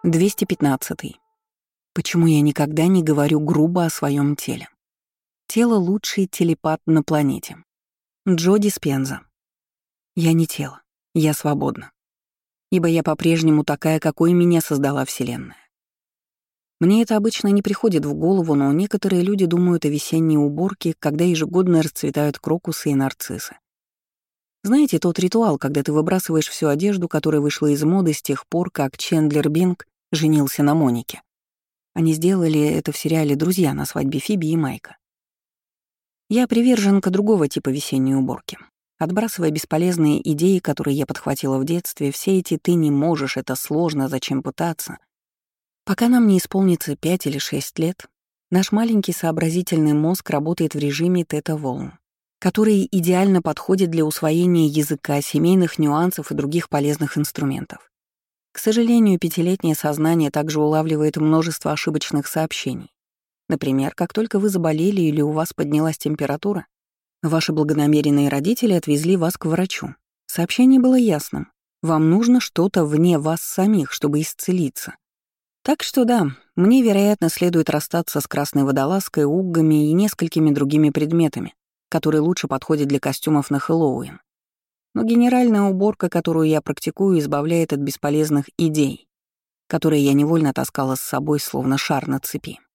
215. Почему я никогда не говорю грубо о своем теле? Тело — лучший телепат на планете. Джо Диспенза. Я не тело, я свободна. Ибо я по-прежнему такая, какой меня создала Вселенная. Мне это обычно не приходит в голову, но некоторые люди думают о весенней уборке, когда ежегодно расцветают крокусы и нарциссы. Знаете, тот ритуал, когда ты выбрасываешь всю одежду, которая вышла из моды с тех пор, как Чендлер Бинг женился на Монике. Они сделали это в сериале «Друзья» на свадьбе Фиби и Майка. Я приверженка другого типа весенней уборки. Отбрасывая бесполезные идеи, которые я подхватила в детстве, все эти «ты не можешь», «это сложно», «зачем пытаться». Пока нам не исполнится 5 или 6 лет, наш маленький сообразительный мозг работает в режиме тета-волн, который идеально подходит для усвоения языка, семейных нюансов и других полезных инструментов. К сожалению, пятилетнее сознание также улавливает множество ошибочных сообщений. Например, как только вы заболели или у вас поднялась температура, ваши благонамеренные родители отвезли вас к врачу. Сообщение было ясным. Вам нужно что-то вне вас самих, чтобы исцелиться. Так что да, мне, вероятно, следует расстаться с красной водолазкой, уггами и несколькими другими предметами, которые лучше подходят для костюмов на Хэллоуин. Но генеральная уборка, которую я практикую, избавляет от бесполезных идей, которые я невольно таскала с собой, словно шар на цепи.